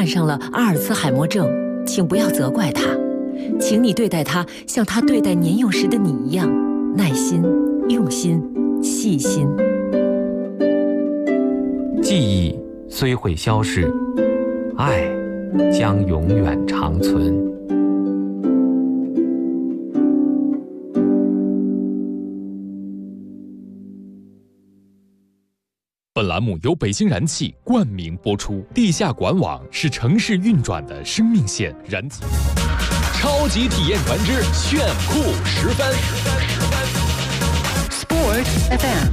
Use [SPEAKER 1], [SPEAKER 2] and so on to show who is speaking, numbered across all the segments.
[SPEAKER 1] 患上了阿尔茨海默症，请不要责怪他，请你对待他像他对待年幼时的你一样，耐心、用心、细心。
[SPEAKER 2] 记忆虽会消逝，爱将永远长存。
[SPEAKER 3] 本栏目由北京燃气冠名播出，地下管网是城市运转的生命线，燃气超级体验团之炫酷10分。
[SPEAKER 4] Sport FM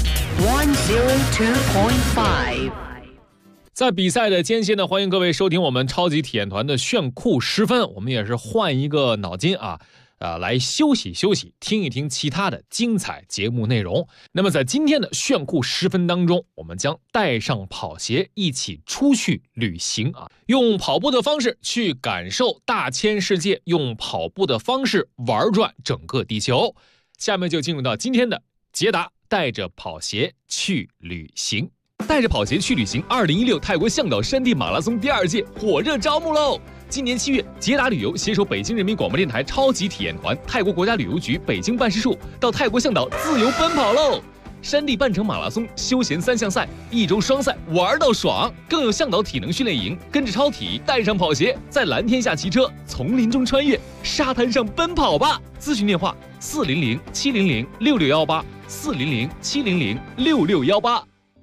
[SPEAKER 4] 102.5。
[SPEAKER 3] 在比赛的间歇呢，欢迎各位收听我们超级体验团的炫酷10分。我们也是换一个脑筋来休息休息，听一听其他的精彩节目内容。那么在今天的炫酷10分当中，我们将带上跑鞋一起出去旅行用跑步的方式去感受大千世界，用跑步的方式玩转整个地球。下面就进入到今天的捷达带着跑鞋去旅行。带着跑鞋去旅行2016泰国向导山地马拉松第2届火热招募喽！今年7月，捷达旅游携手北京人民广播电台超级体验团、泰国国家旅游局北京办事处，到泰国向导自由奔跑喽！山地半程马拉松、休闲3项赛、1周双赛，玩到爽！更有向导体能训练营，跟着超体，带上跑鞋，在蓝天下骑车，丛林中穿越，沙滩上奔跑吧！咨询电话400-700-6618 400-700-6618。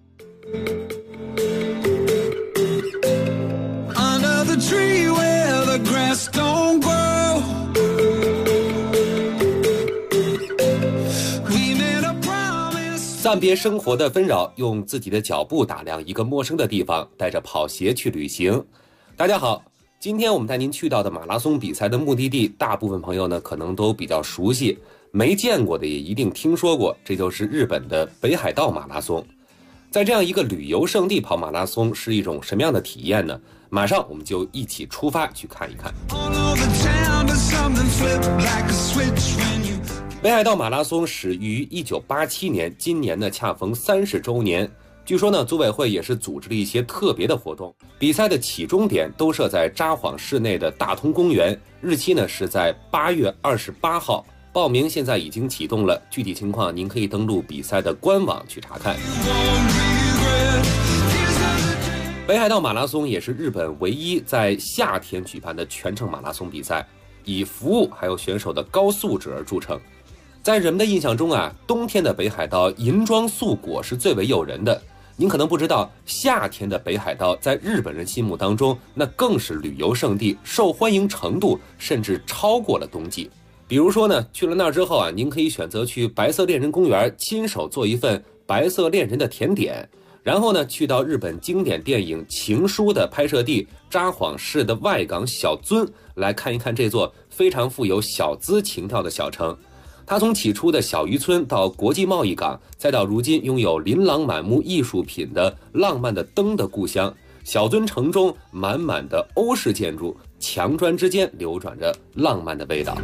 [SPEAKER 5] Under the tree where the grass don't grow, we made a promise.
[SPEAKER 6] 暂别生活的纷扰，用自己的脚步打量一个陌生的地方，带着跑鞋去旅行。大家好，今天我们带您去到的马拉松比赛的目的地，大部分朋友呢可能都比较熟悉，没见过的也一定听说过，这就是日本的北海道马拉松。在这样一个旅游胜地跑马拉松是一种什么样的体验呢？马上我们就一起出发去看一看。北海道马拉松始于1987年，今年呢恰逢30周年。据说呢，组委会也是组织了一些特别的活动。比赛的起终点都设在札幌市内的大通公园，日期呢是在8月28号。报名现在已经启动了，具体情况您可以登录比赛的官网去查看。北海道马拉松也是日本唯一在夏天举办的全程马拉松比赛，以服务还有选手的高素质而著称。在人们的印象中冬天的北海道银装素裹是最为诱人的。您可能不知道，夏天的北海道在日本人心目当中那更是旅游胜地，受欢迎程度甚至超过了冬季。比如说呢，去了那儿之后您可以选择去白色恋人公园亲手做一份白色恋人的甜点，然后呢去到日本经典电影《情书》的拍摄地札幌市的外港小樽来看一看这座非常富有小资情调的小城。它从起初的小渔村到国际贸易港，再到如今拥有琳琅满目艺术品的浪漫的灯的故乡，小樽城中满满的欧式建筑，墙砖之间流转着浪漫的味道。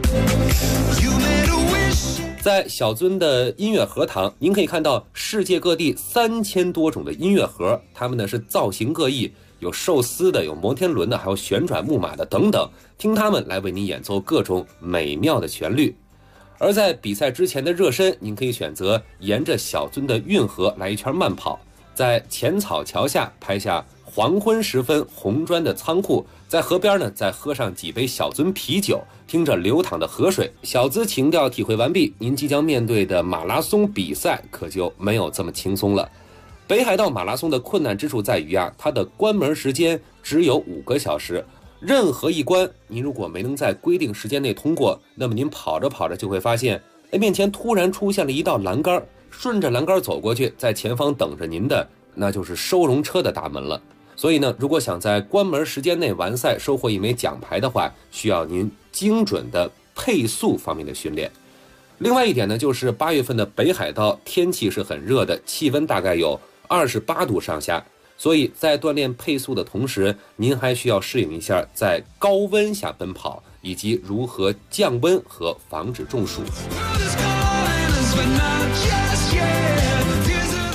[SPEAKER 6] 在小樽的音乐盒堂，您可以看到世界各地3000多种的音乐盒，它们呢是造型各异，有寿司的，有摩天轮的，还有旋转木马的等等，听他们来为您演奏各种美妙的旋律。而在比赛之前的热身，您可以选择沿着小樽的运河来一圈慢跑，在浅草桥下拍下黄昏时分红砖的仓库，在河边呢再喝上几杯小樽啤酒，听着流淌的河水，小资情调体会完毕，您即将面对的马拉松比赛可就没有这么轻松了。北海道马拉松的困难之处在于它的关门时间只有5个小时，任何一关您如果没能在规定时间内通过，那么您跑着跑着就会发现面前突然出现了一道栏杆，顺着栏杆走过去，在前方等着您的那就是收容车的大门了。所以呢，如果想在关门时间内完赛收获一枚奖牌的话，需要您精准的配速方面的训练。另外一点呢，就是8月份的北海道天气是很热的，气温大概有28度上下，所以在锻炼配速的同时，您还需要适应一下在高温下奔跑，以及如何降温和防止中暑。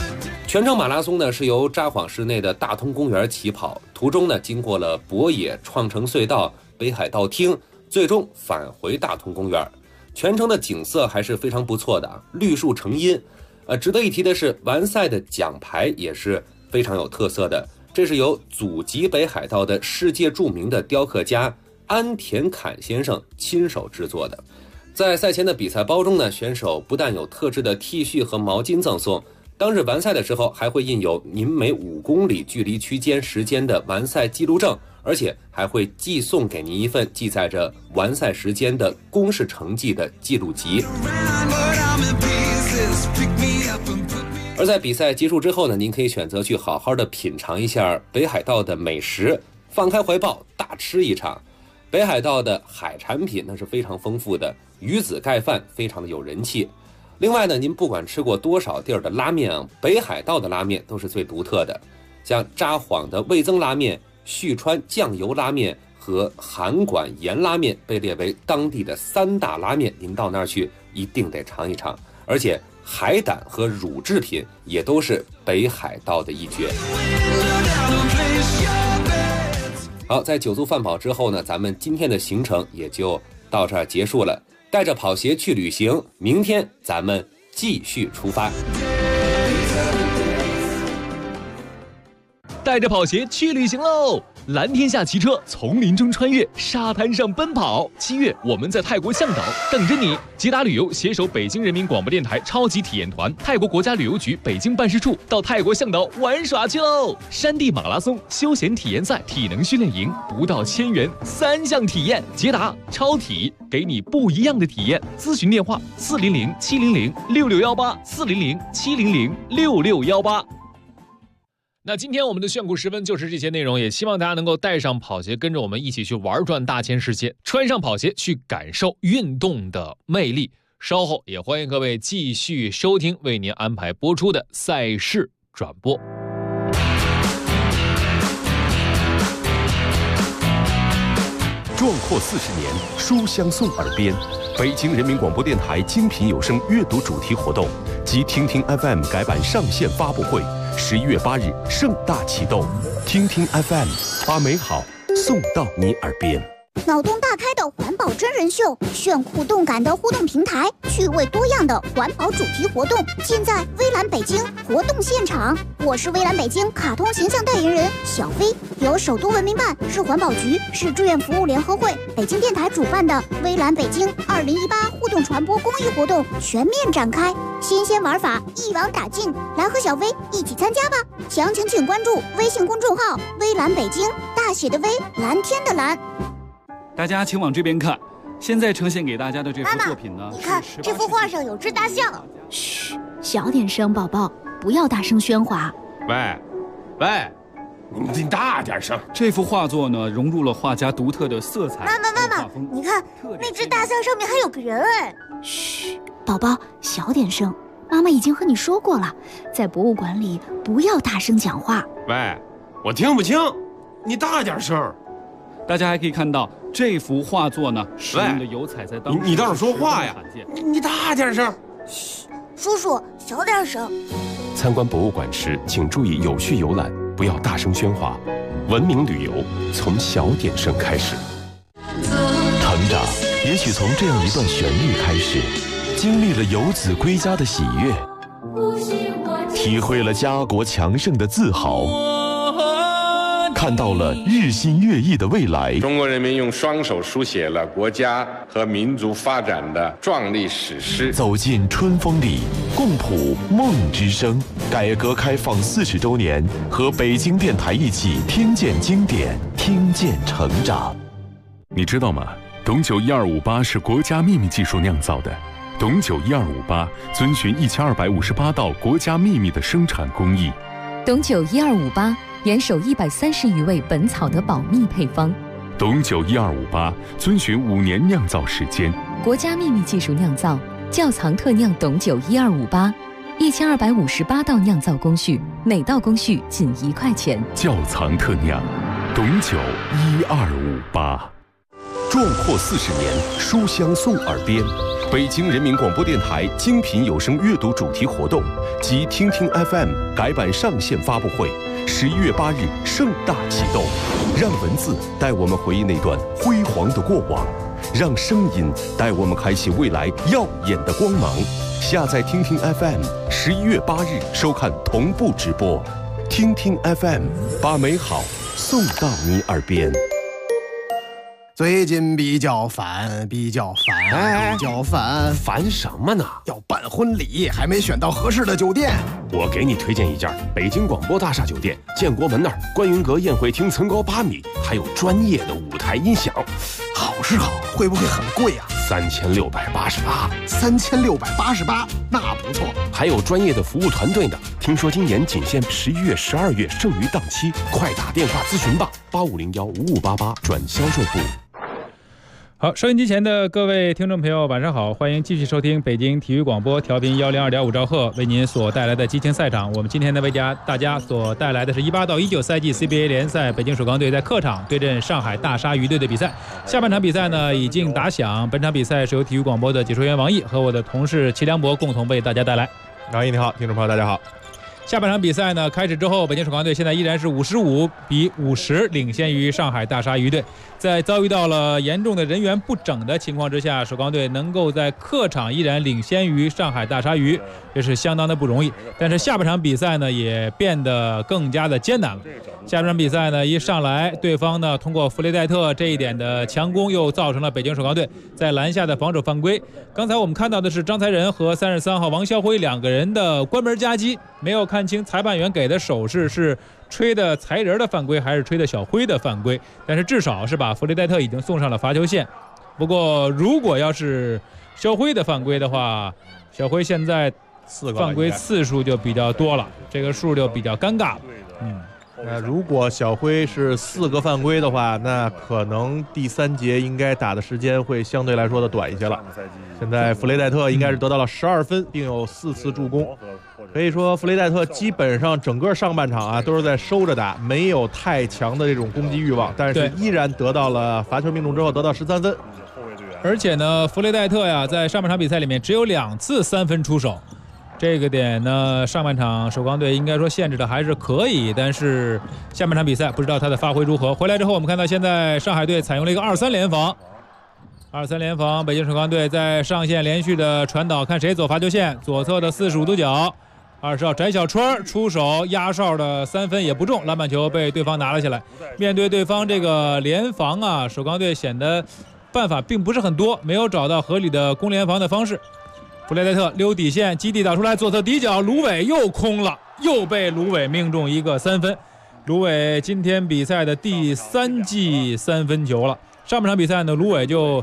[SPEAKER 6] 全程马拉松呢是由札幌市内的大通公园起跑，途中呢经过了博野、创城隧道、北海道厅，最终返回大通公园。全程的景色还是非常不错的，绿树成荫。值得一提的是，完赛的奖牌也是非常有特色的，这是由祖籍北海道的世界著名的雕刻家安田侃先生亲手制作的。在赛前的比赛包中呢，选手不但有特制的 T 恤和毛巾赠送，当日完赛的时候还会印有您每5公里距离区间时间的完赛记录证，而且还会寄送给您一份记载着完赛时间的公式成绩的记录集。而在比赛结束之后呢，您可以选择去好好的品尝一下北海道的美食，放开怀抱大吃一场。北海道的海产品那是非常丰富的，鱼子盖饭非常的有人气。另外呢，您不管吃过多少地儿的拉面啊，北海道的拉面都是最独特的。像札幌的味增拉面、旭川酱油拉面和函馆盐拉面被列为当地的3大拉面，您到那儿去一定得尝一尝。而且海胆和乳制品也都是北海道的一绝。好，在酒足饭饱之后呢，咱们今天的行程也就到这儿结束了。带着跑鞋去旅行，明天咱们继续出发。
[SPEAKER 3] 带着跑鞋去旅行喽！蓝天下骑车，丛林中穿越，沙滩上奔跑。7月，我们在泰国向导等着你。捷达旅游携手北京人民广播电台超级体验团、泰国国家旅游局北京办事处到泰国向导玩耍去喽！山地马拉松、休闲体验赛、体能训练营，不到1000元3项体验。捷达超体，给你不一样的体验。咨询电话：400-700-6618，400-700-6618。那今天我们的炫酷10分就是这些内容，也希望大家能够带上跑鞋，跟着我们一起去玩转大千世界，穿上跑鞋去感受运动的魅力。稍后也欢迎各位继续收听为您安排播出的赛事转播。
[SPEAKER 7] 壮阔40年，书香送耳边。北京人民广播电台精品有声阅读主题活动及听听 FM 改版上线发布会，11月8日盛大启动。听听 FM， 把美好送到你耳边。
[SPEAKER 8] 脑洞大开的环保真人秀，炫酷动感的互动平台，趣味多样的环保主题活动，尽在微蓝北京活动现场。我是微蓝北京卡通形象代言人小飞，由首都文明办、市环保局、市志愿服务联合会、北京电台主办的微蓝北京2018互动传播公益活动全面展开，新鲜玩法一网打尽，来和小飞一起参加吧！详情请关注微信公众号微蓝北京，大写的微，蓝天的蓝。
[SPEAKER 9] 大家请往这边看，现在呈现给大家的这幅作品呢，
[SPEAKER 8] 你看这幅画上有只大象。
[SPEAKER 10] 嘘，小点声，宝宝，不要大声喧哗。
[SPEAKER 11] 喂，你大点声。
[SPEAKER 9] 这幅画作呢，融入了画家独特的色彩。
[SPEAKER 8] 妈妈，你看那只大象上面还有个人哎。
[SPEAKER 10] 嘘，宝宝，小点声。妈妈已经和你说过了，在博物馆里不要大声讲话。
[SPEAKER 11] 喂，我听不清，你大点声。
[SPEAKER 9] 大家还可以看到这幅画作呢，使用的油彩在当时
[SPEAKER 11] 你倒是说话呀！你大点声。
[SPEAKER 8] 嘘，叔叔小点声。
[SPEAKER 7] 参观博物馆时，请注意有序游览，不要大声喧哗。文明旅游从小点声开始。成长也许从这样一段旋律开始，经历了游子归家的喜悦，体会了家国强盛的自豪，看到了日新月异的未来。
[SPEAKER 12] 中国人民用双手书写了国家和民族发展的壮丽史诗。
[SPEAKER 7] 走进春风里，共谱梦之声。改革开放40周年，和北京电台一起听见经典，听见成长。
[SPEAKER 13] 你知道吗？董酒1258是国家秘密技术酿造的。董酒1258遵循1258道国家秘密的生产工艺。
[SPEAKER 14] 董酒1258严守130余位本草的保密配方。
[SPEAKER 13] 董酒1258遵循5年酿造时间，
[SPEAKER 14] 国家秘密技术酿造，窖藏特酿董酒1258，1258道酿造工序，每道工序仅1块钱。
[SPEAKER 13] 窖藏特酿，董酒1258。
[SPEAKER 7] 壮阔40年，书香送耳边。 北京人民广播电台精品有声阅读主题活动及听听 FM 改版上线发布会，11月8日盛大启动。让文字带我们回忆那段辉煌的过往，让声音带我们开启未来耀眼的光芒。下载听听 FM，11月8日收看同步直播。听听 FM， 把美好送到你耳边。
[SPEAKER 15] 最近比较烦，
[SPEAKER 11] 烦什么呢？
[SPEAKER 15] 要办婚礼，还没选到合适的酒店。
[SPEAKER 11] 我给你推荐一家北京广播大厦酒店，建国门那儿观云阁宴会厅层高8米，还有专业的舞台音响。
[SPEAKER 15] 好是好，会不会很贵啊
[SPEAKER 11] ？3688。
[SPEAKER 15] 3688，那不错。
[SPEAKER 11] 还有专业的服务团队呢。听说今年仅限11月、12月，剩余档期，快打电话咨询吧，8501-5588转销售部。
[SPEAKER 16] 好，收音机前的各位听众朋友，晚上好，欢迎继续收听北京体育广播调频102.5兆赫为您所带来的激情赛场。我们今天呢为大家所带来的是18到19赛季 CBA 联赛北京首钢队在客场对阵上海大鲨鱼队的比赛。下半场比赛呢已经打响，本场比赛是由体育广播的解说员王毅和我的同事齐良博共同为大家带来。
[SPEAKER 17] 王毅你好，听众朋友大家好。
[SPEAKER 16] 下半场比赛呢开始之后，北京首钢队现在依然是55比50领先于上海大鲨鱼队。在遭遇到了严重的人员不整的情况之下，首钢队能够在客场依然领先于上海大鲨鱼，这是相当的不容易。但是下半场比赛呢也变得更加的艰难了。下半场比赛呢一上来，对方呢通过弗雷戴特这一点的强攻，又造成了北京首钢队在篮下的防守犯规。刚才我们看到的是张才仁和33号王霄辉两个人的关门夹击，没有看清裁判员给的手势是吹的才仁的犯规还是吹的小辉的犯规，但是至少是把弗雷戴特已经送上了罚球线。不过如果要是小辉的犯规的话，小辉现在犯规次数就比较多了，这个数就比较尴尬了。
[SPEAKER 17] 如果小辉是4个犯规的话，那可能第3节应该打的时间会相对来说的短一些了。现在弗雷戴特应该是得到了12分，并有4次助攻。可以说弗雷戴特基本上整个上半场都是在收着打，没有太强的这种攻击欲望，但是依然得到了罚球命中之后得到13分。
[SPEAKER 16] 而且呢，弗雷戴特呀在上半场比赛里面只有2次3分出手，这个点呢上半场首钢队应该说限制的还是可以，但是下半场比赛不知道他的发挥如何。回来之后我们看到现在上海队采用了一个2-3联防，2-3联防，北京首钢队在上线连续的传导，看谁走罚球线，左侧的45度角，20号翟小川出手压哨的3分也不中，篮板球被对方拿了下来。面对对方这个联防啊，首钢队显得办法并不是很多，没有找到合理的攻联防的方式。弗雷戴特溜底线，基地打出来，左侧底角，卢伟又空了，又被卢伟命中一个3分。卢伟今天比赛的第3记3分球了。上半场比赛呢，卢伟就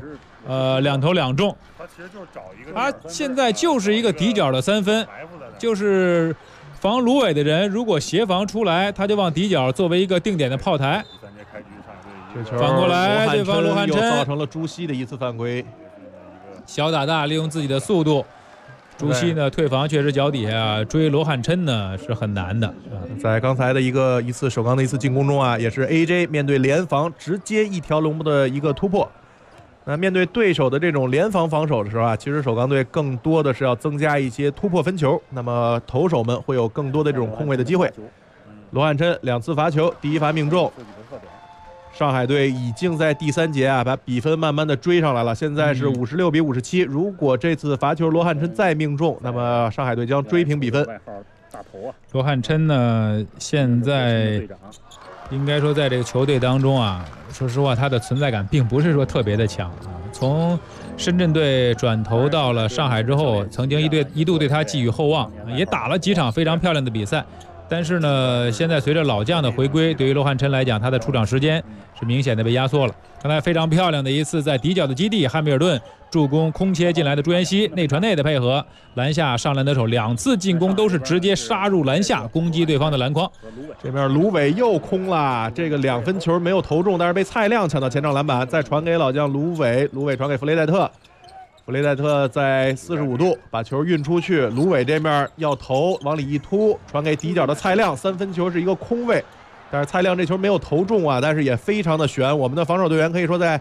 [SPEAKER 16] 2投2中，他现在就是一个底角的3分，就是防卢伟的人如果协防出来，他就往底角作为一个定点的炮台。反过来，对方罗汉琛
[SPEAKER 17] 又造成了朱熹的1次犯规。
[SPEAKER 16] 小打大利用自己的速度，朱熹呢退防确实脚底下追罗汉琛呢是很难的。
[SPEAKER 17] 在刚才的一次首钢的1次进攻中也是 AJ 面对联防直接一条龙的一个突破。那面对对手的这种联防防守的时候其实首钢队更多的是要增加一些突破分球，那么投手们会有更多的这种空位的机会。罗汉琛2次罚球，第1罚命中。上海队已经在第3节把比分慢慢的追上来了，现在是56比57。如果这次罚球罗汉琛再命中，那么上海队将追平比分。
[SPEAKER 16] 罗汉琛呢，现在应该说在这个球队当中说实话他的存在感并不是说特别的强从深圳队转投到了上海之后，曾经一度对他寄予厚望，也打了几场非常漂亮的比赛。但是呢，现在随着老将的回归，对于罗汉琛来讲，他的出场时间是明显的被压缩了。刚才非常漂亮的一次在底角的基地，汉密尔顿助攻空切进来的朱彦西，内传内的配合，篮下上篮得手，2次进攻都是直接杀入篮下，攻击对方的篮筐。
[SPEAKER 17] 这边卢伟又空了，这个2分球没有投中，但是被蔡亮抢到前场篮板，再传给老将卢伟，卢伟传给弗雷戴特。弗雷戴特在45度把球运出去，卢伟这面要投，往里一突，传给底角的蔡亮，3分球是一个空位，但是蔡亮这球没有投中但是也非常的悬。我们的防守队员可以说在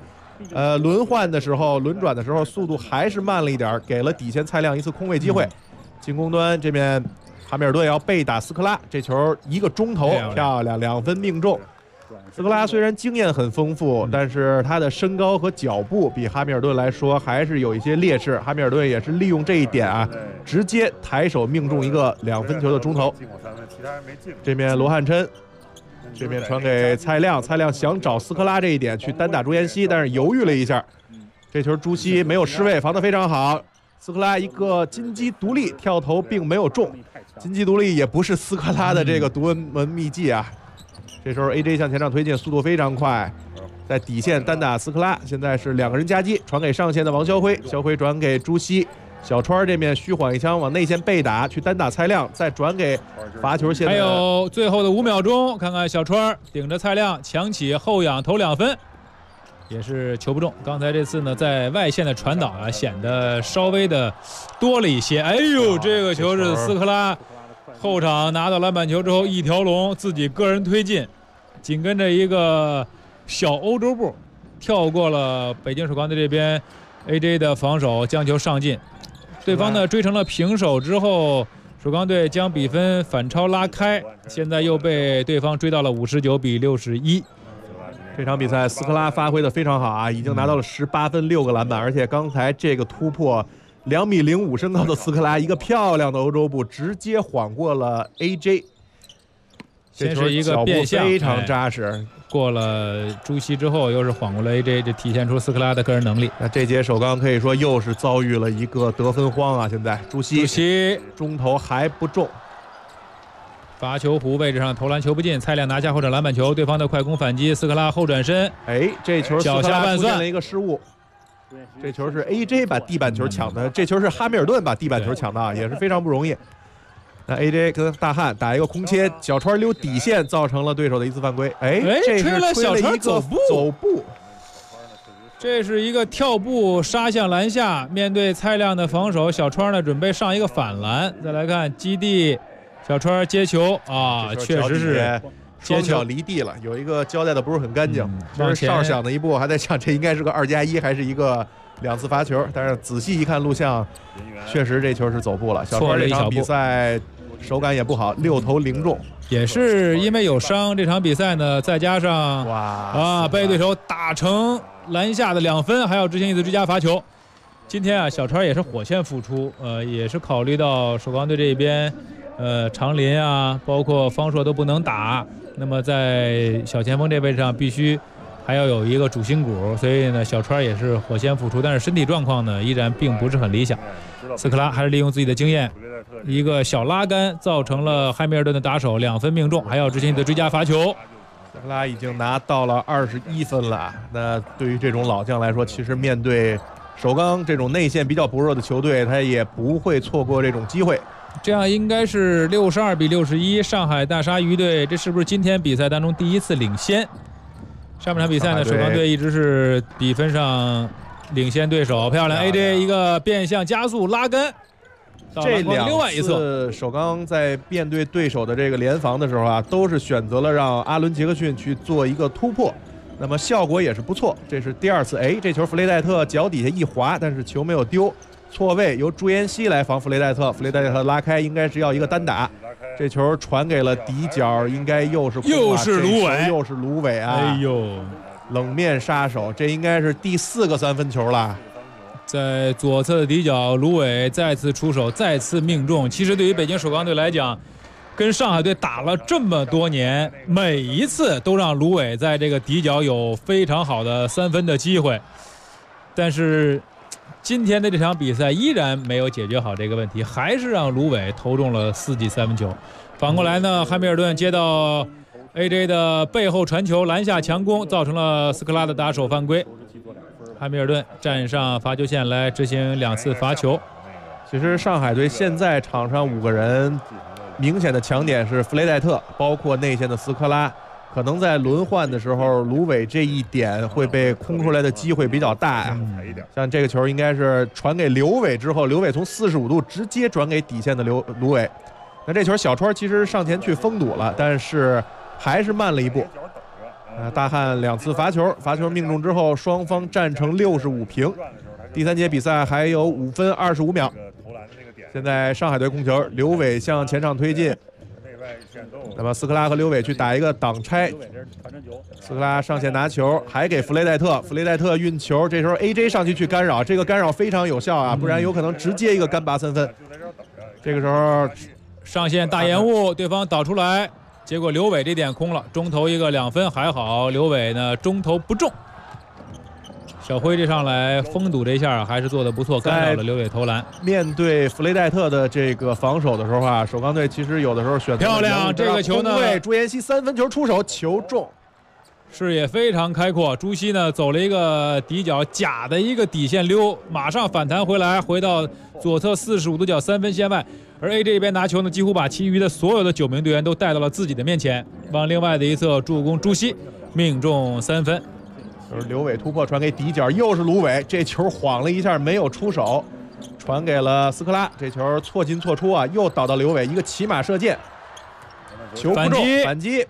[SPEAKER 17] 轮换的时候、轮转的时候速度还是慢了一点，给了底线蔡亮一次空位机会。进攻端这边哈密尔顿要被打斯科拉，这球1个钟头，漂亮，2分命中。斯科拉虽然经验很丰富，但是他的身高和脚步比哈密尔顿来说还是有一些劣势。哈密尔顿也是利用这一点啊，直接抬手命中一个2分球的中投。这边罗汉琛，这边传给蔡亮，蔡亮想找斯科拉这一点去单打朱彦西，但是犹豫了一下，这球朱熹没有失位，防得非常好。斯科拉一个金鸡独立跳投并没有中，金鸡独立也不是斯科拉的这个独门秘技啊。这时候 AJ 向前场推进，速度非常快，在底线单打斯科拉，现在是2个人夹击，传给上线的王肖辉，肖辉转给朱熹，小川这边虚晃一枪往内线被打，去单打蔡亮，再转给罚球线的。
[SPEAKER 16] 还有最后的5秒钟，看看小川顶着蔡亮抢起后仰投2分。也是球不中，刚才这次呢，在外线的传导啊，显得稍微的多了一些。哎呦，这个球是斯科拉后场拿到篮板球之后一条龙，自己个人推进，紧跟着一个小欧洲步，跳过了北京首钢队这边 AJ 的防守，将球上进。对方呢追成了平手之后，首钢队将比分反超拉开，现在又被对方追到了59比61。
[SPEAKER 17] 这场比赛斯科拉发挥的非常好啊，已经拿到了18分6个篮板，而且刚才这个突破2.05米身高的斯科拉一个漂亮的欧洲步，直接晃过了 AJ。
[SPEAKER 16] 先是一个变向，
[SPEAKER 17] 非常扎实，
[SPEAKER 16] 过了朱熹之后又是晃过了 AJ， 这体现出斯科拉的个人能力。
[SPEAKER 17] 那这节首钢可以说又是遭遇了一个得分荒啊！现在朱熹中投还不中。
[SPEAKER 16] 罚球弧位置上投篮球不进，蔡亮拿下后场篮板球，对方的快攻反击，斯科拉后转身，
[SPEAKER 17] 这球
[SPEAKER 16] 脚下半算
[SPEAKER 17] 了一个失误。这球是 AJ 把地板球抢的，这球是哈密尔顿把地板球抢的，也是非常不容易。那 AJ 跟大汉打一个空切，小川溜底线，造成了对手的一次犯规。这是吹了
[SPEAKER 16] 小川
[SPEAKER 17] 走步，
[SPEAKER 16] 这是一个跳步杀向篮下，面对蔡亮的防守，小川呢准备上一个反篮。再来看基地。小川接球啊，确实是
[SPEAKER 17] 双脚离地了，有一个交代的不是很干净。就是哨响的一步，还在想这应该是个2+1还是一个2次罚球，但是仔细一看录像，确实这球是走步了。小川这场比赛手感也不好，6投0中，
[SPEAKER 16] 也是因为有伤，这场比赛呢再加上被对手打成篮下的2分，还要执行一次追加罚球。今天啊，小川也是火线复出，也是考虑到首钢队这边。长林啊，包括方硕都不能打，那么在小前锋这位置上必须还要有一个主心骨，所以呢，小川也是火线复出，但是身体状况呢依然并不是很理想。斯科拉还是利用自己的经验，一个小拉杆造成了汉密尔顿的打手2分命中，还要执行的追加罚球。
[SPEAKER 17] 斯科拉已经拿到了21分了，那对于这种老将来说，其实面对首钢这种内线比较薄弱的球队，他也不会错过这种机会。
[SPEAKER 16] 这样应该是62比61，上海大鲨鱼队，这是不是今天比赛当中第一次领先？上半场比赛呢，首钢队一直是比分上领先对手，漂亮 AJ 一个变向加速拉杆。
[SPEAKER 17] 这2次首钢在面对对手的这个联防的时候啊，都是选择了让阿伦杰克逊去做一个突破，那么效果也是不错。这是第2次，这球弗雷戴特脚底下一滑，但是球没有丢。错位由朱彦西来防弗雷戴特，弗雷戴特拉开，应该是要一个单打，这球传给了底角，应该又是芦苇啊！
[SPEAKER 16] 哎呦，
[SPEAKER 17] 冷面杀手，这应该是第4个3分球了。
[SPEAKER 16] 在左侧的底角，芦苇再次出手，再次命中。其实对于北京首钢队来讲，跟上海队打了这么多年，每一次都让芦苇在这个底角有非常好的3分的机会，但是今天的这场比赛依然没有解决好这个问题，还是让芦苇投中了4记3分球。反过来呢，汉密尔顿接到 AJ 的背后传球，篮下强攻，造成了斯科拉的打手犯规。汉密尔顿站上罚球线来执行2次罚球。
[SPEAKER 17] 其实上海队现在场上5个人，明显的强点是弗雷戴特，包括内线的斯科拉。可能在轮换的时候，芦苇这一点会被空出来的机会比较大呀。像这个球应该是传给刘伟之后，刘伟从45度直接转给底线的芦苇。那这球小川其实上前去封堵了，但是还是慢了一步。 大汉2次罚球命中之后，双方战成65平。第3节比赛还有5分25秒。现在上海队控球，刘伟向前场推进。那么斯科拉和刘伟去打一个挡拆，斯科拉上线拿球，还给弗雷戴特，弗雷戴特运球，这时候 AJ 上去干扰，这个干扰非常有效啊，不然有可能直接一个干拔3分。这个时候
[SPEAKER 16] 上线大延误，对方导出来，结果刘伟这点空了，中投一个2分，还好刘伟呢中投不中。小辉这上来封堵这一下还是做得不错，干扰了刘伟投篮。
[SPEAKER 17] 面对弗雷戴特的这个防守的时候啊，首钢队其实有的时候选择
[SPEAKER 16] 漂亮，这个球呢，
[SPEAKER 17] 朱彦西3分球出手，球中，
[SPEAKER 16] 视野非常开阔。朱熹呢走了一个底角假的一个底线溜，马上反弹回来，回到左侧45度角3分线外。而 AJ 这边拿球呢，几乎把其余的所有的9名队员都带到了自己的面前，往另外的一侧助攻朱熹，命中3分。
[SPEAKER 17] 就是刘伟突破传给底角，又是卢伟，这球晃了一下没有出手，传给了斯科拉，这球错进错出啊，又倒到刘伟一个骑马射箭，球不中，反击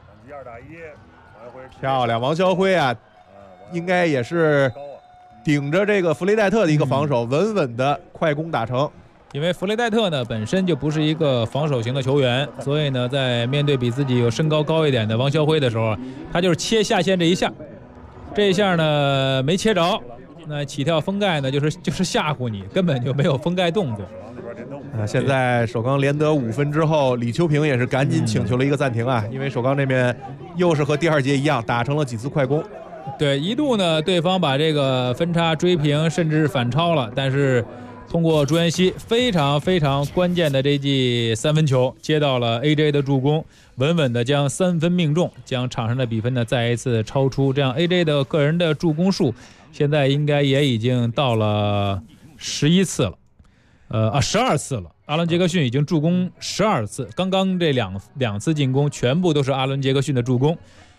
[SPEAKER 17] 漂亮，王霄辉啊，应该也是顶着这个弗雷戴特的一个防守，稳稳的快攻打成。
[SPEAKER 16] 因为弗雷戴特呢本身就不是一个防守型的球员，所以呢在面对比自己有身高高一点的王霄辉的时候，他就是切下线这一下。这一下呢没切着，那起跳封盖呢就是吓唬你，根本就没有封盖动作。
[SPEAKER 17] 现在首钢连得5分之后，李秋平也是赶紧请求了一个暂停啊，因为首钢这边又是和第2节一样打成了几次快攻。
[SPEAKER 16] 对，一度呢对方把这个分差追平，甚至反超了，但是通过朱彦西非常非常关键的这记3分球，接到了 AJ 的助攻，稳稳的将3分命中，将场上的比分呢再一次超出，这样 AJ 的个人的助攻数现在应该也已经到了11次了，12次了。阿伦杰克逊已经助攻12次，刚刚这两次进攻全部都是阿伦杰克逊的助攻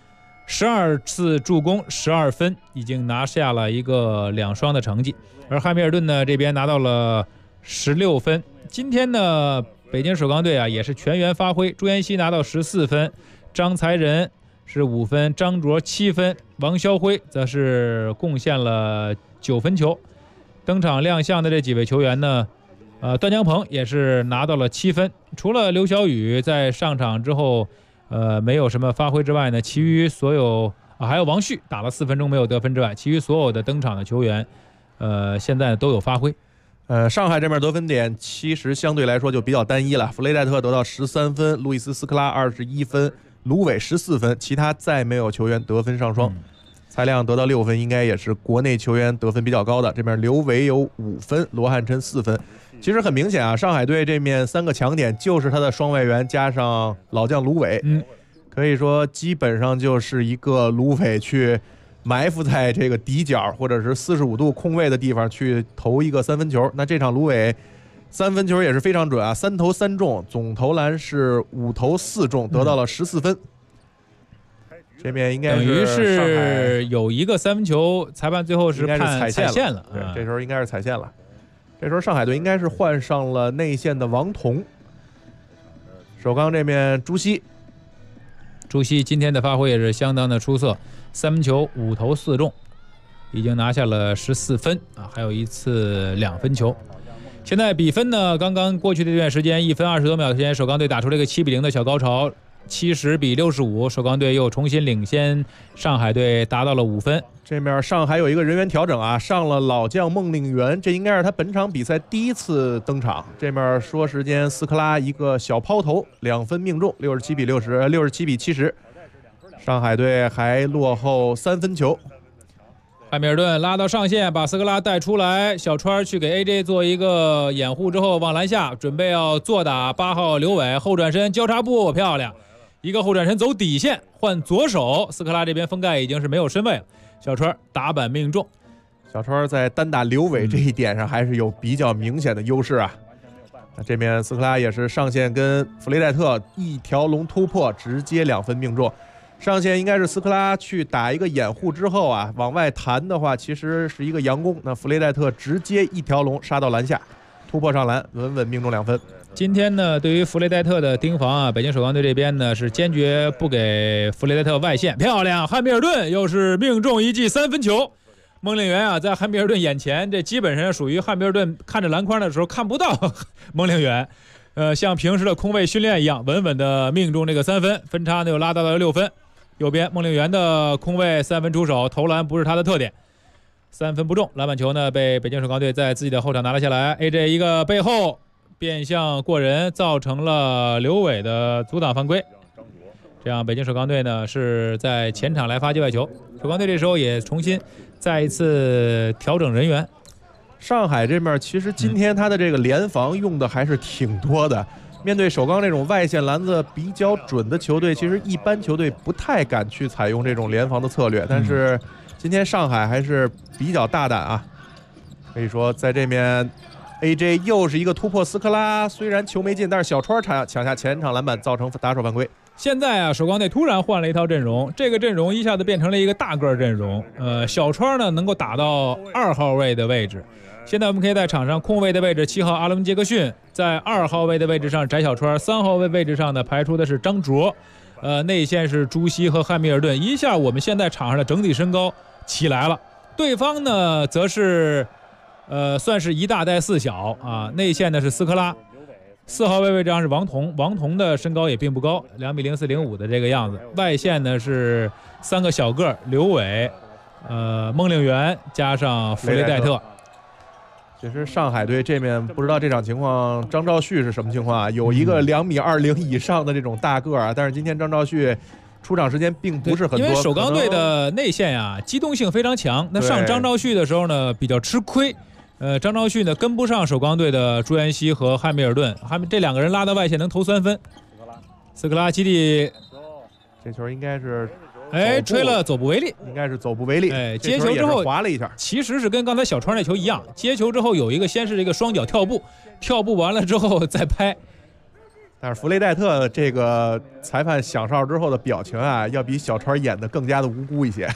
[SPEAKER 16] ，12次助攻12分，已经拿下了一个2双的成绩。而汉密尔顿呢这边拿到了16分。今天呢北京首钢队啊也是全员发挥，朱彦西拿到14分，张才仁是5分，张卓7分，王霄辉则是贡献了9分球。登场亮相的这几位球员呢，段江鹏也是拿到了7分，除了刘晓宇在上场之后没有什么发挥之外呢，其余所有还有王旭打了4分钟没有得分之外，其余所有的登场的球员现在都有发挥。
[SPEAKER 17] 上海这边得分点其实相对来说就比较单一了，弗雷戴特得到13分，路易斯斯科拉21分，卢伟14分，其他再没有球员得分上双。蔡亮得到6分，应该也是国内球员得分比较高的。这边刘伟有5分，罗汉琛4分。其实很明显啊，上海队这面3个强点就是他的双外援加上老将卢伟，可以说基本上就是一个卢伟去埋伏在这个底角或者是45度空位的地方去投一个3分球。那这场卢伟3分球也是非常准啊，3投3中，总投篮是5投4中，得到了14分。这边应该是
[SPEAKER 16] 等于是有一个3分球，裁判最后是判踩线了。
[SPEAKER 17] 对，这时候应该是踩线了。这时候上海队应该是换上了内线的王彤。首钢这边朱熹今天的发挥也是相当的出色，3分球5投4中，已经拿下了14分啊，还有一次2分球。现在比分呢，刚刚过去的这段时间1分20多秒的时间，首钢队打出了一个7-0的小高潮，70-65，首钢队又重新领先上海队达到了5分。这面上海有一个人员调整啊，上了老将孟令元，这应该是他本场比赛第1次登场。这面说时间，斯科拉一个小抛投2分命中，67-70，67-70，上海队还落后3分球。汉密尔顿拉到上线，把斯科拉带出来，小川去给 AJ 做一个掩护之后往篮下，准备要做打8号刘伟，后转身交叉步，漂亮，一个后转身走底线换左手，斯科拉这边封盖已经是没有身位了，小川打板命中。小川在单打刘伟这一点上还是有比较明显的优势啊。那这边斯科拉也是上线跟弗雷戴特一条龙突破，直接2分命中。上线应该是斯科拉去打一个掩护之后啊，往外弹的话其实是一个佯攻，那弗雷戴特直接一条龙杀到篮下， 突破上篮，稳稳命中2分。
[SPEAKER 16] 今天呢，对于弗雷戴特的盯防啊，北京首钢队这边呢是坚决不给弗雷戴特外线。漂亮，汉密尔顿又是命中一记3分球。孟令元啊，在汉密尔顿眼前，这基本上属于汉密尔顿看着篮筐的时候看不到孟令元，像平时的空位训练一样，稳稳的命中这个3分，分差呢又拉到了6分。右边孟令元的空位3分出手，投篮不是他的特点，3分不中。篮板球呢被北京首钢队在自己的后场拿了下来 ，AJ 一个背后变向过人，造成了刘伟的阻挡犯规。这样北京首钢队呢是在前场来发界外球，首钢队这时候也重新再一次调整人员。
[SPEAKER 17] 上海这面其实今天他的这个联防用的还是挺多的，面对首钢这种外线篮子比较准的球队，其实一般球队不太敢去采用这种联防的策略，但是今天上海还是比较大胆啊。可以说在这面 AJ 又是一个突破斯科拉，虽然球没进，但是小川抢下前场篮板，造成打手犯规。
[SPEAKER 16] 现在啊，首钢队突然换了一套阵容，这个阵容一下子变成了一个大个阵容。小川呢能够打到2号位的位置。现在我们可以在场上空位的位置7号阿伦杰克逊，在2号位的位置上翟小川，3号位置上呢排出的是张卓，内线是朱熹和汉密尔顿。一下我们现在场上的整体身高起来了。对方呢则是算是1大带4小啊，内线呢是斯科拉。4号位置上是王彤，王彤的身高也并不高，2米04、05的这个样子。外线呢是3个小个，刘伟、孟令元加上弗雷戴特。
[SPEAKER 17] 其实上海队这面不知道这场情况张兆旭是什么情况啊？有一个2米20以上的这种大个啊，但是今天张兆旭出场时间并不是很多，
[SPEAKER 16] 因为首钢队的内线呀机动性非常强，那上张兆旭的时候呢比较吃亏。张兆旭呢跟不上首钢队的朱彦西和汉密尔顿，这2个人拉到外线能投3分。斯科拉基地
[SPEAKER 17] 这球应该是
[SPEAKER 16] 吹了走步违例，
[SPEAKER 17] 应该是走步违例。
[SPEAKER 16] 接球之后
[SPEAKER 17] 滑了一下，
[SPEAKER 16] 其实是跟刚才小川那球一样，接球之后有一个先是一个双脚跳步，跳步完了之后再拍。
[SPEAKER 17] 但是弗雷戴特这个裁判响哨之后的表情啊，要比小川演的更加的无辜一些。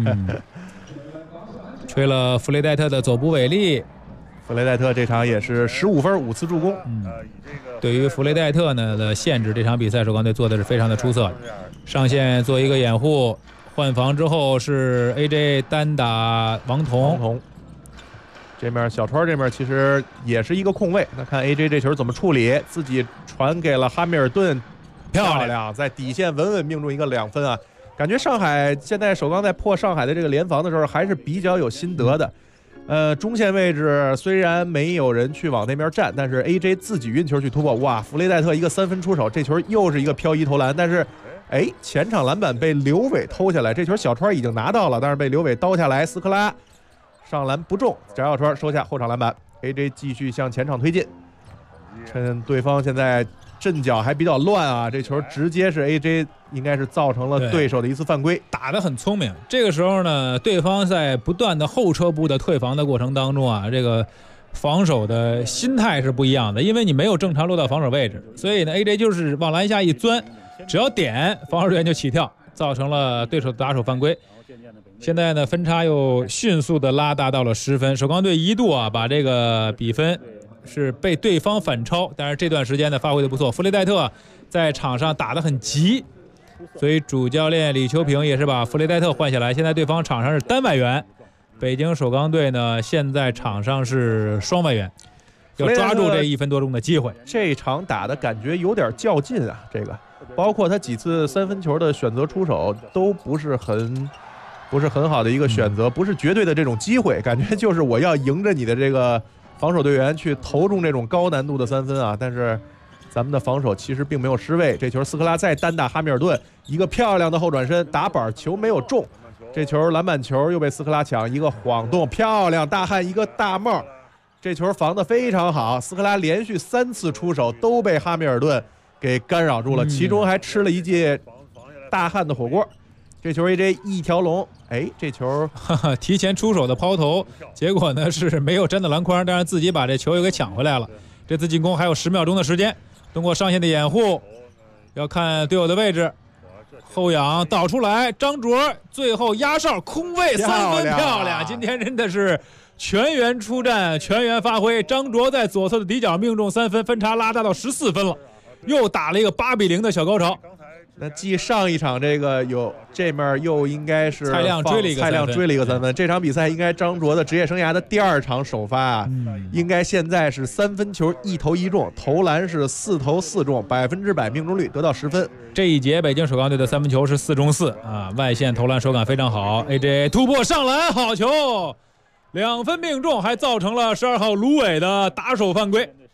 [SPEAKER 16] 吹了弗雷戴特的走步违例。
[SPEAKER 17] 弗雷戴特这场也是15分5次助攻。
[SPEAKER 16] 对于弗雷戴特呢的限制，这场比赛首钢队做的是非常的出色。上线做一个掩护，换防之后是 AJ 单打王彤。
[SPEAKER 17] 这面小川这面其实也是一个空位，那看 AJ 这球怎么处理，自己传给了哈密尔顿，漂亮，在底线稳稳命中一个2分啊！感觉上海现在首钢在破上海的这个联防的时候还是比较有心得的。中线位置虽然没有人去往那边站，但是 AJ 自己运球去突破，哇！弗雷戴特一个3分出手，这球又是一个漂移投篮，但是前场篮板被刘伟偷下来，这球小川已经拿到了，但是被刘伟刀下来，斯科拉上篮不中，翟小川收下后场篮板 ，AJ 继续向前场推进，趁对方现在阵脚还比较乱啊，这球直接是 AJ 应该是造成了对手的一次犯规，
[SPEAKER 16] 打得很聪明。这个时候呢，对方在不断的后撤步的退防的过程当中啊，这个防守的心态是不一样的，因为你没有正常落到防守位置，所以呢 AJ 就是往篮下一钻，只要点防守队员就起跳，造成了对手的打手犯规。现在呢分差又迅速的拉大到了10分，首钢队一度啊把这个比分是被对方反超，但是这段时间呢发挥的不错，弗雷戴特在场上打得很急，所以主教练李秋平也是把弗雷戴特换下来，现在对方场上是单外援，北京首钢队呢现在场上是双外援，要抓住这1分多钟的机会。
[SPEAKER 17] 这场打的感觉有点较劲啊，这个包括他几次3分球的选择出手都不是很好的一个选择，不是绝对的这种机会，感觉就是我要迎着你的这个防守队员去投中这种高难度的3分啊，但是咱们的防守其实并没有失位，这球斯科拉再单打哈密尔顿，一个漂亮的后转身打板，球没有中，这球篮板球又被斯科拉抢，一个晃动，漂亮，大汉一个大帽，这球防得非常好，斯科拉连续3次出手都被哈密尔顿给干扰住了，其中还吃了一记大汉的火锅。这球 AJ 一条龙，这球
[SPEAKER 16] 提前出手的抛投，结果呢是没有粘到篮筐，但是自己把这球又给抢回来了。这次进攻还有10秒钟的时间，通过上线的掩护，要看队友的位置，后仰倒出来，张卓最后压哨空位3分，漂亮！今天真的是全员出战，全员发挥。张卓在左侧的底角命中3分，分差拉大到14分了，又打了一个8-0的小高潮。
[SPEAKER 17] 那继上一场这个这面又应该是
[SPEAKER 16] 蔡亮追了一个3分，
[SPEAKER 17] 这场比赛应该张卓的职业生涯的第2场首发啊，应该现在是3分球1投1中，投篮是4投4中，100%命中率得到10分。
[SPEAKER 16] 这一节北京首钢队的3分球是4中4啊，外线投篮手感非常好。AJ 突破上篮，好球，2分命中，还造成了12号芦苇的打手犯规。